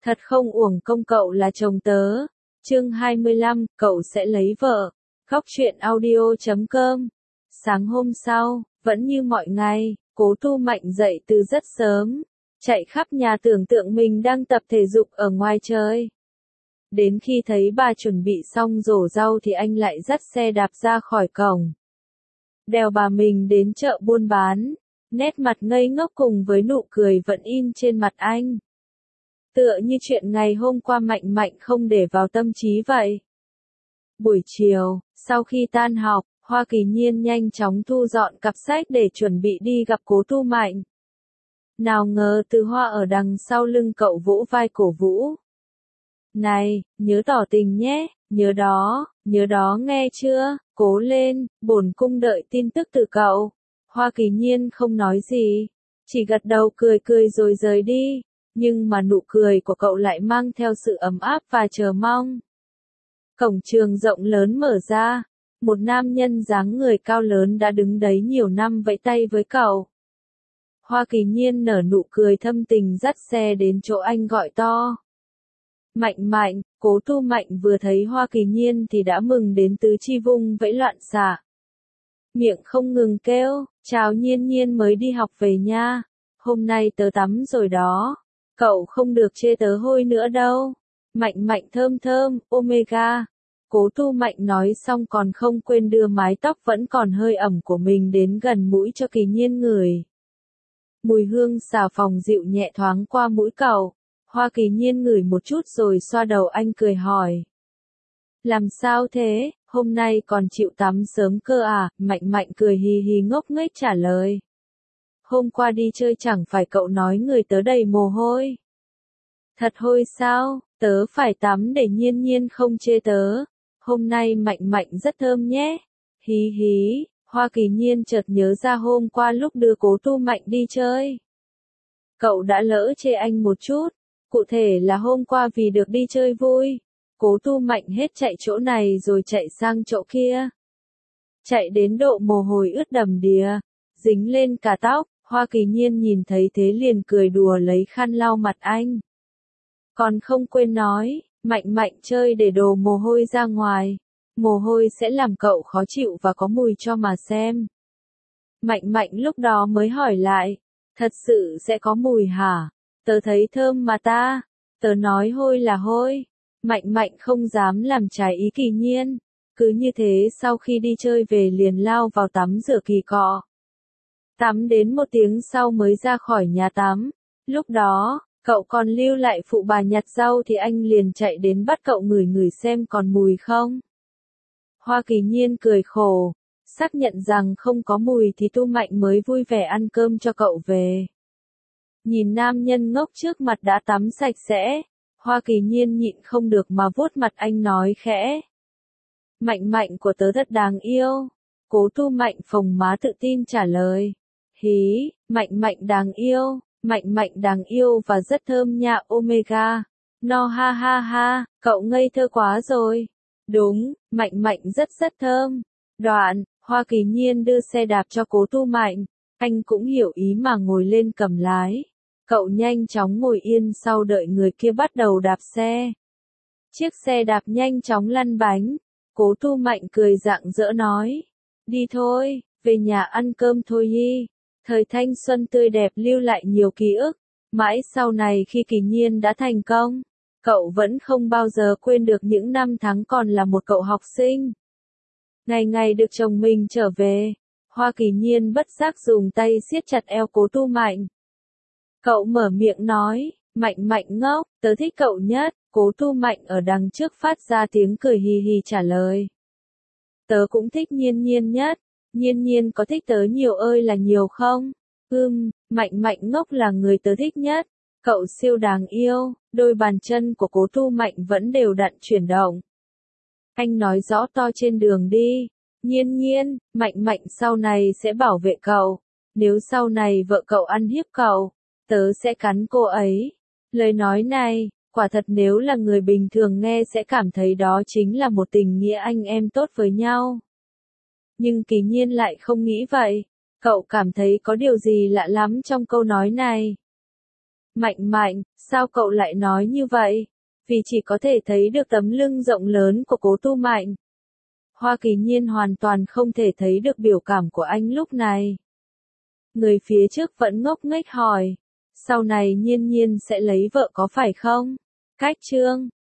Thật không uổng công cậu là chồng tớ. Chương 25, cậu sẽ lấy vợ. Góc truyện audio.com. Sáng hôm sau, vẫn như mọi ngày, Cố Tu Mạnh dậy từ rất sớm, chạy khắp nhà tưởng tượng mình đang tập thể dục ở ngoài trời. Đến khi thấy bà chuẩn bị xong rổ rau thì anh lại dắt xe đạp ra khỏi cổng. Đèo bà mình đến chợ buôn bán, nét mặt ngây ngốc cùng với nụ cười vẫn in trên mặt anh. Tựa như chuyện ngày hôm qua Mạnh Mạnh không để vào tâm trí vậy. Buổi chiều, sau khi tan học, Hoa Kỳ Nhiên nhanh chóng thu dọn cặp sách để chuẩn bị đi gặp Cố Tu Mạnh. Nào ngờ Từ Hoa ở đằng sau lưng cậu vỗ vai cổ vũ. Này, nhớ tỏ tình nhé, nhớ đó nghe chưa, cố lên, bổn cung đợi tin tức từ cậu. Hoa Kỳ Nhiên không nói gì, chỉ gật đầu cười cười rồi rời đi, nhưng mà nụ cười của cậu lại mang theo sự ấm áp và chờ mong. Cổng trường rộng lớn mở ra, một nam nhân dáng người cao lớn đã đứng đấy nhiều năm vẫy tay với cậu. Hoa Kỳ Nhiên nở nụ cười thâm tình dắt xe đến chỗ anh gọi to. Mạnh Mạnh, Cố Tu Mạnh vừa thấy Hoa Kỳ Nhiên thì đã mừng đến tứ chi vung vẫy loạn xạ. Miệng không ngừng kêu, chào Nhiên Nhiên mới đi học về nha, hôm nay tớ tắm rồi đó, cậu không được chê tớ hôi nữa đâu. Mạnh Mạnh thơm thơm, omega. Cố Tu Mạnh nói xong còn không quên đưa mái tóc vẫn còn hơi ẩm của mình đến gần mũi cho Kỳ Nhiên ngửi. Mùi hương xà phòng dịu nhẹ thoáng qua mũi cậu. Hoa Kỳ Nhiên ngửi một chút rồi xoa đầu anh cười hỏi. Làm sao thế, hôm nay còn chịu tắm sớm cơ à? Mạnh Mạnh cười hì hì ngốc nghếch trả lời. Hôm qua đi chơi chẳng phải cậu nói người tớ đầy mồ hôi. Thật hôi sao, tớ phải tắm để Nhiên Nhiên không chê tớ. Hôm nay Mạnh Mạnh rất thơm nhé. Hí hí, Hoa Kỳ Nhiên chợt nhớ ra hôm qua lúc đưa Cố Tu Mạnh đi chơi. Cậu đã lỡ chê anh một chút. Cụ thể là hôm qua vì được đi chơi vui, Cố Tu Mạnh hết chạy chỗ này rồi chạy sang chỗ kia. Chạy đến độ mồ hôi ướt đầm đìa, dính lên cả tóc, Hoa Kỳ Nhiên nhìn thấy thế liền cười đùa lấy khăn lau mặt anh. Còn không quên nói, Mạnh Mạnh chơi để đổ mồ hôi ra ngoài, mồ hôi sẽ làm cậu khó chịu và có mùi cho mà xem. Mạnh Mạnh lúc đó mới hỏi lại, thật sự sẽ có mùi hả? Tớ thấy thơm mà ta, tớ nói hôi là hôi. Mạnh Mạnh không dám làm trái ý Kỳ Nhiên, cứ như thế sau khi đi chơi về liền lao vào tắm rửa kỳ cọ. Tắm đến 1 tiếng sau mới ra khỏi nhà tắm, lúc đó, cậu còn lưu lại phụ bà nhặt rau thì anh liền chạy đến bắt cậu ngửi ngửi xem còn mùi không. Hoa Kỳ Nhiên cười khổ, xác nhận rằng không có mùi thì Tu Mạnh mới vui vẻ ăn cơm cho cậu về. Nhìn nam nhân ngốc trước mặt đã tắm sạch sẽ, Hoa Kỳ Nhiên nhịn không được mà vuốt mặt anh nói khẽ. Mạnh Mạnh của tớ thật đáng yêu. Cố Tu Mạnh phồng má tự tin trả lời. Hí, Mạnh Mạnh đáng yêu và rất thơm nha omega. No ha ha ha, cậu ngây thơ quá rồi. Đúng, Mạnh Mạnh rất thơm. Đoạn, Hoa Kỳ Nhiên đưa xe đạp cho Cố Tu Mạnh, anh cũng hiểu ý mà ngồi lên cầm lái. Cậu nhanh chóng ngồi yên sau đợi người kia bắt đầu đạp xe. Chiếc xe đạp nhanh chóng lăn bánh. Cố Tu Mạnh cười rạng rỡ nói. Đi thôi, về nhà ăn cơm thôi đi. Thời thanh xuân tươi đẹp lưu lại nhiều ký ức. Mãi sau này khi Kỳ Nhiên đã thành công, cậu vẫn không bao giờ quên được những năm tháng còn là một cậu học sinh. Ngày ngày được chồng mình trở về, Hoa Kỳ Nhiên bất giác dùng tay siết chặt eo Cố Tu Mạnh. Cậu mở miệng nói, Mạnh Mạnh ngốc, tớ thích cậu nhất. Cố Tu Mạnh ở đằng trước phát ra tiếng cười hì hì trả lời. Tớ cũng thích Nhiên Nhiên nhất, Nhiên Nhiên có thích tớ nhiều ơi là nhiều không? Mạnh Mạnh ngốc là người tớ thích nhất, cậu siêu đáng yêu. Đôi bàn chân của Cố Tu Mạnh vẫn đều đặn chuyển động. Anh nói rõ to trên đường đi, Nhiên Nhiên, Mạnh Mạnh sau này sẽ bảo vệ cậu, nếu sau này vợ cậu ăn hiếp cậu, tớ sẽ cắn cô ấy. Lời nói này, quả thật nếu là người bình thường nghe sẽ cảm thấy đó chính là một tình nghĩa anh em tốt với nhau. Nhưng Kỳ Nhiên lại không nghĩ vậy, cậu cảm thấy có điều gì lạ lắm trong câu nói này. Mạnh Mạnh, sao cậu lại nói như vậy? Vì chỉ có thể thấy được tấm lưng rộng lớn của Cố Tu Mạnh. Hoa Kỳ Nhiên hoàn toàn không thể thấy được biểu cảm của anh lúc này. Người phía trước vẫn ngốc nghếch hỏi. Sau này Nhiên Nhiên sẽ lấy vợ có phải không? Cách chương